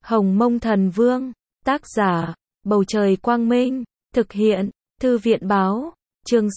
Hồng Mông Thần Vương, tác giả, Bầu Trời Quang Minh, thực hiện, Thư viện Báo, chương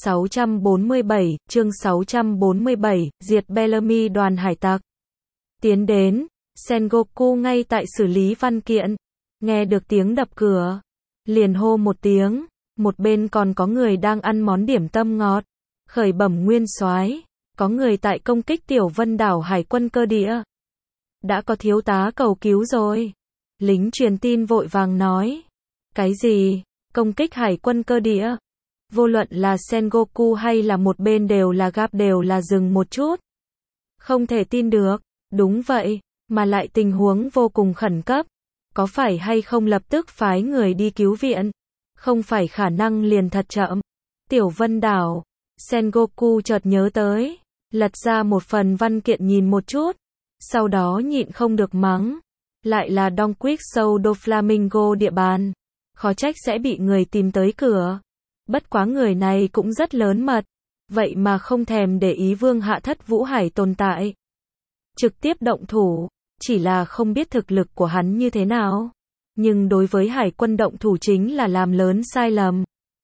647, diệt Bellamy đoàn hải tặc. Tiến đến, Sengoku ngay tại xử lý văn kiện, nghe được tiếng đập cửa, liền hô một tiếng, một bên còn có người đang ăn món điểm tâm ngọt, khởi bẩm nguyên soái, có người tại công kích Tiểu Vân đảo hải quân cơ địa. Đã có thiếu tá cầu cứu rồi. Lính truyền tin vội vàng nói. Cái gì? Công kích hải quân cơ địa? Vô luận là Sengoku hay là một bên đều là Gap đều là dừng một chút. Không thể tin được. Đúng vậy, mà lại tình huống vô cùng khẩn cấp. Có phải hay không lập tức phái người đi cứu viện? Không phải khả năng liền thật chậm. Tiểu Vân đảo. Sengoku chợt nhớ tới. Lật ra một phần văn kiện nhìn một chút. Sau đó nhịn không được mắng. Lại là Don Quixote do Flamingo địa bàn. Khó trách sẽ bị người tìm tới cửa. Bất quá người này cũng rất lớn mật. Vậy mà không thèm để ý Vương Hạ Thất Vũ Hải tồn tại. Trực tiếp động thủ. Chỉ là không biết thực lực của hắn như thế nào. Nhưng đối với hải quân động thủ chính là làm lớn sai lầm.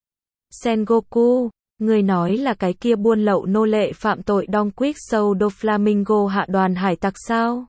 Sengoku, người nói là cái kia buôn lậu nô lệ phạm tội Don Quixote do Flamingo hạ đoàn hải tặc sao?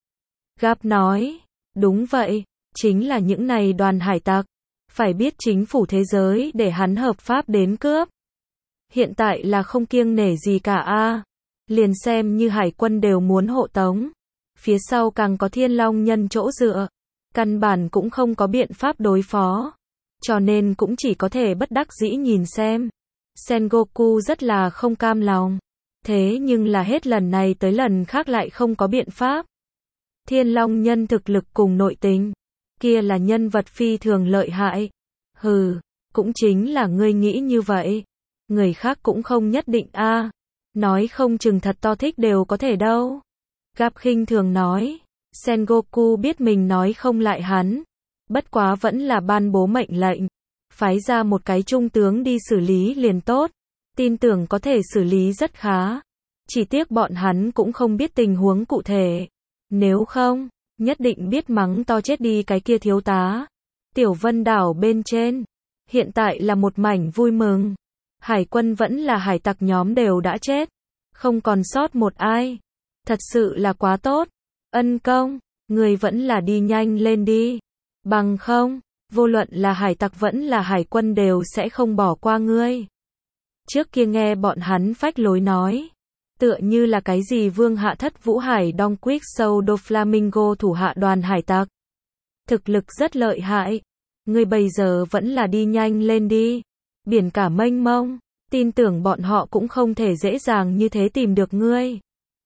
Gap nói, đúng vậy, chính là những này đoàn hải tặc. Phải biết chính phủ thế giới để hắn hợp pháp đến cướp. Hiện tại là không kiêng nể gì cả a. Liền xem như hải quân đều muốn hộ tống. Phía sau càng có Thiên Long Nhân chỗ dựa. Căn bản cũng không có biện pháp đối phó. Cho nên cũng chỉ có thể bất đắc dĩ nhìn xem. Sengoku rất là không cam lòng. Thế nhưng là hết lần này tới lần khác lại không có biện pháp. Thiên Long Nhân thực lực cùng nội tình. Kia là nhân vật phi thường lợi hại. Hừ, cũng chính là ngươi nghĩ như vậy. Người khác cũng không nhất định a. Nói không chừng thật to thích đều có thể đâu. Gap khinh thường nói. Sengoku biết mình nói không lại hắn. Bất quá vẫn là ban bố mệnh lệnh. Phái ra một cái trung tướng đi xử lý liền tốt. Tin tưởng có thể xử lý rất khá. Chỉ tiếc bọn hắn cũng không biết tình huống cụ thể. Nếu không, nhất định biết mắng to chết đi cái kia thiếu tá. Tiểu Vân đảo bên trên. Hiện tại là một mảnh vui mừng. Hải quân vẫn là hải tặc nhóm đều đã chết. Không còn sót một ai. Thật sự là quá tốt. Ân công, người vẫn là đi nhanh lên đi. Bằng không, vô luận là hải tặc vẫn là hải quân đều sẽ không bỏ qua ngươi. Trước kia nghe bọn hắn phách lối nói. Tựa như là cái gì Vương Hạ Thất Vũ Hải Don Quixote do Flamingo thủ hạ đoàn hải tặc. Thực lực rất lợi hại. Ngươi bây giờ vẫn là đi nhanh lên đi. Biển cả mênh mông. Tin tưởng bọn họ cũng không thể dễ dàng như thế tìm được ngươi.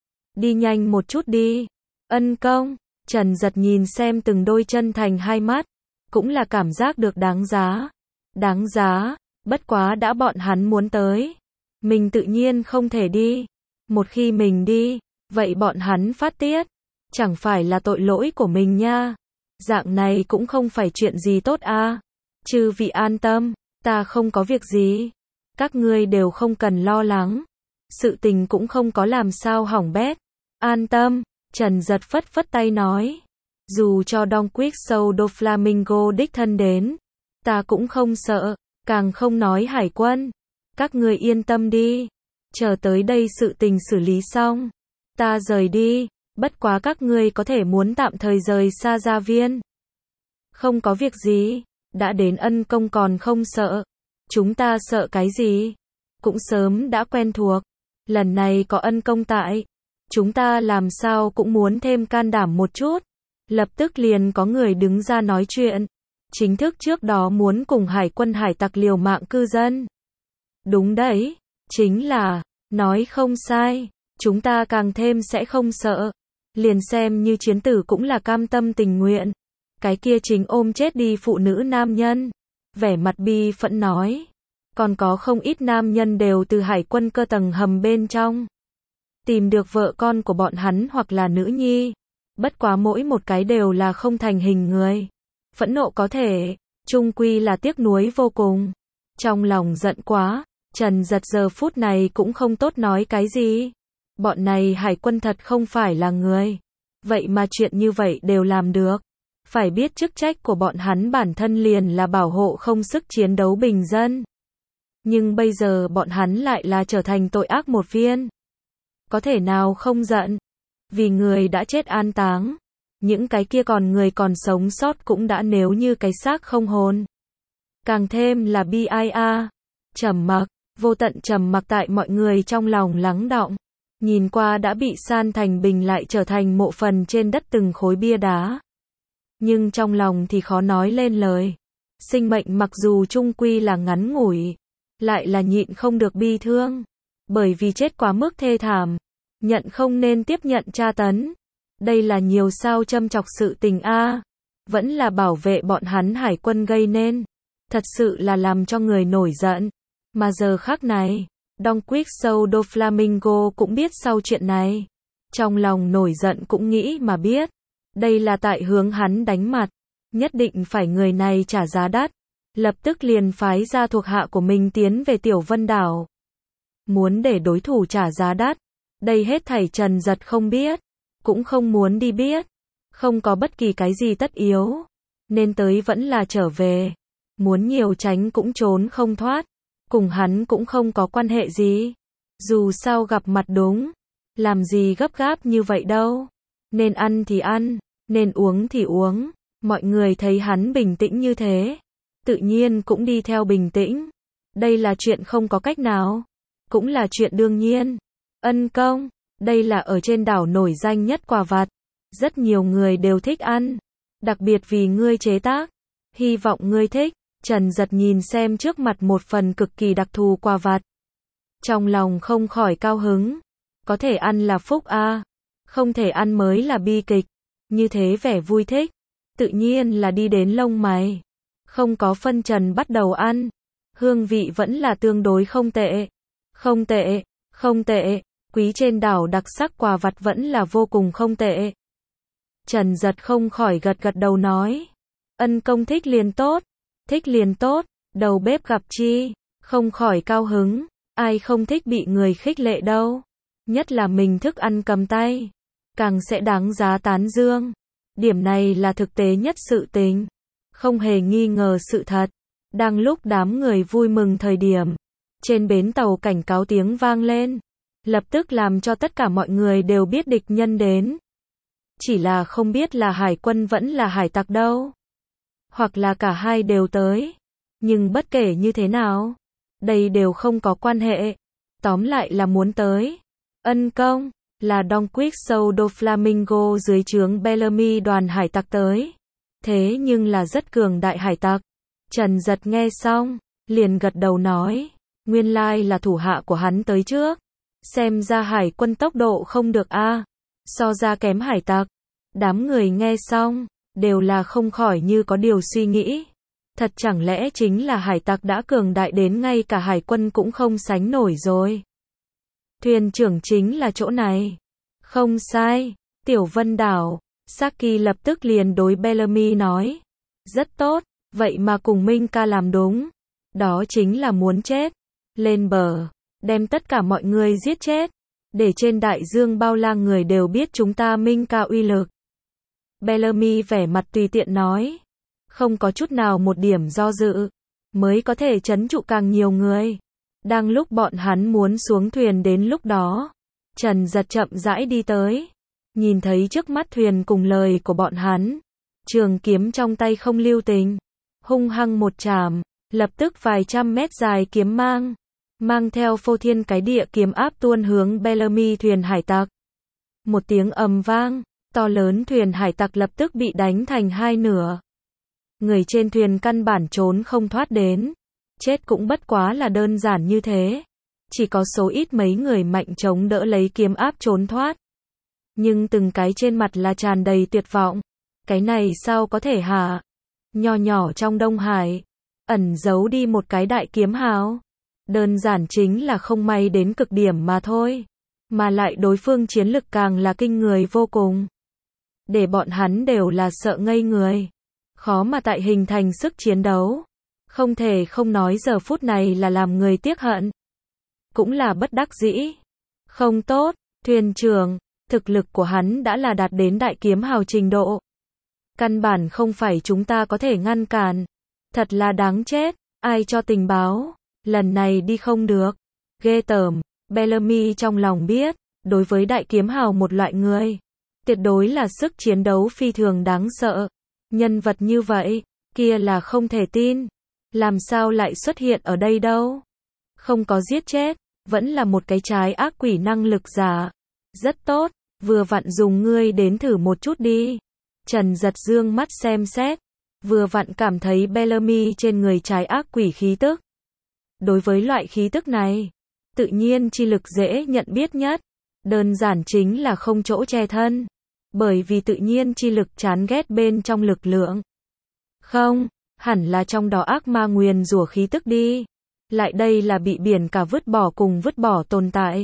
Đi nhanh một chút đi. Ân công. Trần Giật nhìn xem từng đôi chân thành hai mắt. Cũng là cảm giác được đáng giá. Đáng giá. Bất quá đã bọn hắn muốn tới. Mình tự nhiên không thể đi. Một khi mình đi, vậy bọn hắn phát tiết. Chẳng phải là tội lỗi của mình nha. Dạng này cũng không phải chuyện gì tốt a. Chư vị an tâm, ta không có việc gì. Các ngươi đều không cần lo lắng. Sự tình cũng không có làm sao hỏng bét. An tâm, Trần Giật phất phất tay nói. Dù cho Don Quixote do Flamingo đích thân đến, ta cũng không sợ, càng không nói hải quân. Các ngươi yên tâm đi. Chờ tới đây sự tình xử lý xong, ta rời đi, bất quá các ngươi có thể muốn tạm thời rời xa gia viên. Không có việc gì, đã đến ân công còn không sợ. Chúng ta sợ cái gì? Cũng sớm đã quen thuộc. Lần này có ân công tại, chúng ta làm sao cũng muốn thêm can đảm một chút. Lập tức liền có người đứng ra nói chuyện. Chính thức trước đó muốn cùng hải quân hải tặc liều mạng cư dân. Đúng đấy. Chính là, nói không sai, chúng ta càng thêm sẽ không sợ. Liền xem như chiến tử cũng là cam tâm tình nguyện. Cái kia chính ôm chết đi phụ nữ nam nhân. Vẻ mặt bi phẫn nói. Còn có không ít nam nhân đều từ hải quân cơ tầng hầm bên trong. Tìm được vợ con của bọn hắn hoặc là nữ nhi. Bất quá mỗi một cái đều là không thành hình người. Phẫn nộ có thể, chung quy là tiếc nuối vô cùng. Trong lòng giận quá. Trần Giật giờ phút này cũng không tốt nói cái gì. Bọn này hải quân thật không phải là người. Vậy mà chuyện như vậy đều làm được. Phải biết chức trách của bọn hắn bản thân liền là bảo hộ không sức chiến đấu bình dân. Nhưng bây giờ bọn hắn lại là trở thành tội ác một viên. Có thể nào không giận? Vì người đã chết an táng. Những cái kia còn người còn sống sót cũng đã nếu như cái xác không hồn. Càng thêm là bi ai a. Trầm mặc, vô tận trầm mặc tại mọi người trong lòng lắng đọng. Nhìn qua đã bị san thành bình lại trở thành mộ phần trên đất từng khối bia đá. Nhưng trong lòng thì khó nói lên lời. Sinh mệnh mặc dù chung quy là ngắn ngủi, lại là nhịn không được bi thương. Bởi vì chết quá mức thê thảm, nhận không nên tiếp nhận tra tấn. Đây là nhiều sao châm chọc sự tình a. Vẫn là bảo vệ bọn hắn hải quân gây nên. Thật sự là làm cho người nổi giận. Mà giờ khắc này, Don Quixote do Flamingo cũng biết sau chuyện này. Trong lòng nổi giận cũng nghĩ mà biết. Đây là tại hướng hắn đánh mặt. Nhất định phải người này trả giá đắt. Lập tức liền phái ra thuộc hạ của mình tiến về Tiểu Vân Đảo. Muốn để đối thủ trả giá đắt. Đây hết thảy Trần Giật không biết. Cũng không muốn đi biết. Không có bất kỳ cái gì tất yếu. Nên tới vẫn là trở về. Muốn nhiều tránh cũng trốn không thoát. Cùng hắn cũng không có quan hệ gì. Dù sao gặp mặt đúng. Làm gì gấp gáp như vậy đâu. Nên ăn thì ăn. Nên uống thì uống. Mọi người thấy hắn bình tĩnh như thế. Tự nhiên cũng đi theo bình tĩnh. Đây là chuyện không có cách nào. Cũng là chuyện đương nhiên. Ân công. Đây là ở trên đảo nổi danh nhất quà vặt. Rất nhiều người đều thích ăn. Đặc biệt vì ngươi chế tác. Hy vọng ngươi thích. Trần Giật nhìn xem trước mặt một phần cực kỳ đặc thù quà vặt. Trong lòng không khỏi cao hứng. Có thể ăn là phúc a. Không thể ăn mới là bi kịch. Như thế vẻ vui thích. Tự nhiên là đi đến lông mày. Không có phân trần bắt đầu ăn. Hương vị vẫn là tương đối không tệ. Không tệ, không tệ. Quý trên đảo đặc sắc quà vặt vẫn là vô cùng không tệ. Trần Giật không khỏi gật gật đầu nói. Ân công thích liền tốt. Thích liền tốt. Đầu bếp gặp chi. Không khỏi cao hứng. Ai không thích bị người khích lệ đâu. Nhất là mình thức ăn cầm tay. Càng sẽ đáng giá tán dương. Điểm này là thực tế nhất sự tình. Không hề nghi ngờ sự thật. Đang lúc đám người vui mừng thời điểm. Trên bến tàu cảnh cáo tiếng vang lên. Lập tức làm cho tất cả mọi người đều biết địch nhân đến. Chỉ là không biết là hải quân vẫn là hải tặc đâu. Hoặc là cả hai đều tới. Nhưng bất kể như thế nào. Đây đều không có quan hệ. Tóm lại là muốn tới. Ân công. Là Don Quixote do Flamingo dưới trướng Bellamy đoàn hải tặc tới. Thế nhưng là rất cường đại hải tặc. Trần Giật nghe xong. Liền gật đầu nói. Nguyên lai là thủ hạ của hắn tới trước. Xem ra hải quân tốc độ không được a. So ra kém hải tặc. Đám người nghe xong. Đều là không khỏi như có điều suy nghĩ. Thật chẳng lẽ chính là hải tặc đã cường đại đến ngay cả hải quân cũng không sánh nổi rồi. Thuyền trưởng chính là chỗ này. Không sai. Tiểu Vân Đảo. Saki lập tức liền đối Bellamy nói. Rất tốt. Vậy mà cùng Minh ca làm đúng. Đó chính là muốn chết. Lên bờ. Đem tất cả mọi người giết chết. Để trên đại dương bao la người đều biết chúng ta Minh ca uy lực. Bellamy vẻ mặt tùy tiện nói. Không có chút nào một điểm do dự. Mới có thể trấn trụ càng nhiều người. Đang lúc bọn hắn muốn xuống thuyền đến lúc đó. Trần Giật chậm rãi đi tới. Nhìn thấy trước mắt thuyền cùng lời của bọn hắn. Trường kiếm trong tay không lưu tình. Hung hăng một chạm. Lập tức vài trăm mét dài kiếm mang theo phô thiên cái địa kiếm áp tuôn hướng Bellamy thuyền hải tặc. Một tiếng ầm vang. To lớn thuyền hải tặc lập tức bị đánh thành hai nửa. Người trên thuyền căn bản trốn không thoát đến. Chết cũng bất quá là đơn giản như thế. Chỉ có số ít mấy người mạnh chống đỡ lấy kiếm áp trốn thoát. Nhưng từng cái trên mặt là tràn đầy tuyệt vọng. Cái này sao có thể hả? Nho nhỏ trong Đông Hải. Ẩn giấu đi một cái đại kiếm hào. Đơn giản chính là không may đến cực điểm mà thôi. Mà lại đối phương chiến lực càng là kinh người vô cùng. Để bọn hắn đều là sợ ngây người. Khó mà tại hình thành sức chiến đấu. Không thể không nói giờ phút này là làm người tiếc hận. Cũng là bất đắc dĩ. Không tốt, thuyền trưởng, thực lực của hắn đã là đạt đến đại kiếm hào trình độ. Căn bản không phải chúng ta có thể ngăn cản. Thật là đáng chết, ai cho tình báo, lần này đi không được. Ghê tởm, Bellamy trong lòng biết, đối với đại kiếm hào một loại người, tuyệt đối là sức chiến đấu phi thường đáng sợ. Nhân vật như vậy, kia là không thể tin. Làm sao lại xuất hiện ở đây đâu? Không có giết chết, vẫn là một cái trái ác quỷ năng lực giả. Rất tốt, vừa vặn dùng ngươi đến thử một chút đi. Trần Giật dương mắt xem xét, vừa vặn cảm thấy Bellamy trên người trái ác quỷ khí tức. Đối với loại khí tức này, tự nhiên chi lực dễ nhận biết nhất, đơn giản chính là không chỗ che thân, bởi vì tự nhiên chi lực chán ghét bên trong lực lượng. Không, hẳn là trong đó ác ma nguyền rủa khí tức đi. Lại đây là bị biển cả vứt bỏ cùng vứt bỏ tồn tại.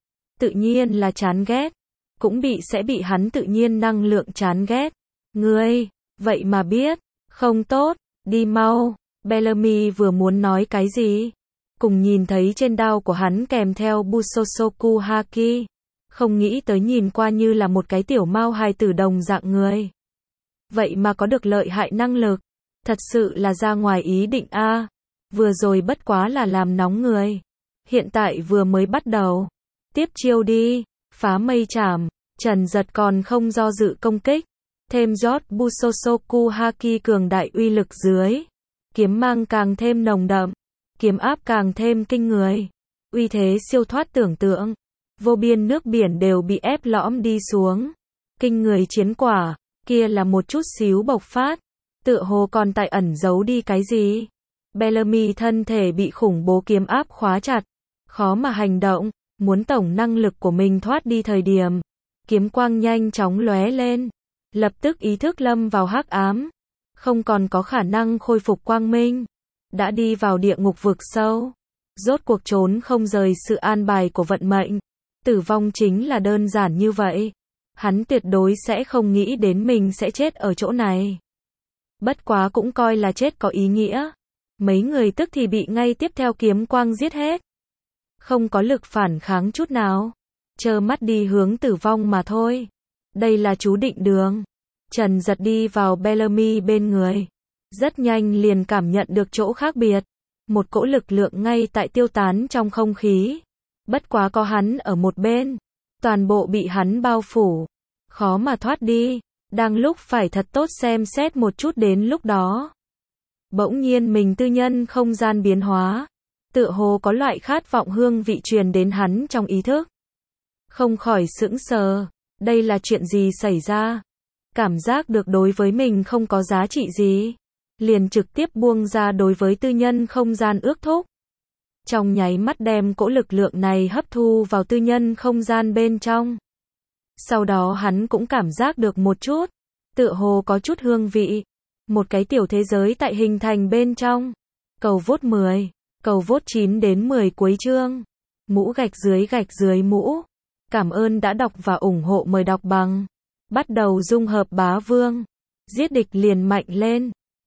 Tự nhiên là chán ghét, cũng sẽ bị hắn tự nhiên năng lượng chán ghét. Ngươi, vậy mà biết, không tốt, đi mau. Bellamy vừa muốn nói cái gì, cùng nhìn thấy trên đao của hắn kèm theo Busosoku Haki, không nghĩ tới nhìn qua như là một cái tiểu mao hài tử đồng dạng người. Vậy mà có được lợi hại năng lực, thật sự là ra ngoài ý định a. Vừa rồi bất quá là làm nóng người, hiện tại vừa mới bắt đầu. Tiếp chiêu đi, phá mây chảm. Trần Giật còn không do dự công kích, thêm rót Busosoku Haki cường đại uy lực dưới, kiếm mang càng thêm nồng đậm, kiếm áp càng thêm kinh người, uy thế siêu thoát tưởng tượng, vô biên nước biển đều bị ép lõm đi xuống. Kinh người chiến quả, kia là một chút xíu bộc phát, tựa hồ còn tại ẩn giấu đi cái gì. Bellamy thân thể bị khủng bố kiếm áp khóa chặt, khó mà hành động, muốn tổng năng lực của mình thoát đi thời điểm, kiếm quang nhanh chóng lóe lên, lập tức ý thức lâm vào hắc ám, không còn có khả năng khôi phục quang minh, đã đi vào địa ngục vực sâu, rốt cuộc trốn không rời sự an bài của vận mệnh, tử vong chính là đơn giản như vậy, hắn tuyệt đối sẽ không nghĩ đến mình sẽ chết ở chỗ này. Bất quá cũng coi là chết có ý nghĩa, mấy người tức thì bị ngay tiếp theo kiếm quang giết hết, không có lực phản kháng chút nào, trơ mắt đi hướng tử vong mà thôi. Đây là chú định đường. Trần Giật đi vào Bellamy bên người, rất nhanh liền cảm nhận được chỗ khác biệt, một cỗ lực lượng ngay tại tiêu tán trong không khí. Bất quá có hắn ở một bên, toàn bộ bị hắn bao phủ, khó mà thoát đi, đang lúc phải thật tốt xem xét một chút đến lúc đó. Bỗng nhiên mình tư nhân không gian biến hóa, tựa hồ có loại khát vọng hương vị truyền đến hắn trong ý thức. Không khỏi sững sờ, đây là chuyện gì xảy ra? Cảm giác được đối với mình không có giá trị gì, liền trực tiếp buông ra đối với tư nhân không gian ước thúc. Trong nháy mắt đem cỗ lực lượng này hấp thu vào tư nhân không gian bên trong. Sau đó hắn cũng cảm giác được một chút, tựa hồ có chút hương vị. Một cái tiểu thế giới tại hình thành bên trong. Cầu vote 10, cầu vote 9 đến 10 cuối chương. Mũ gạch dưới mũ. Cảm ơn đã đọc và ủng hộ, mời đọc bằng. Bắt đầu dung hợp bá vương. Giết địch liền mạnh lên.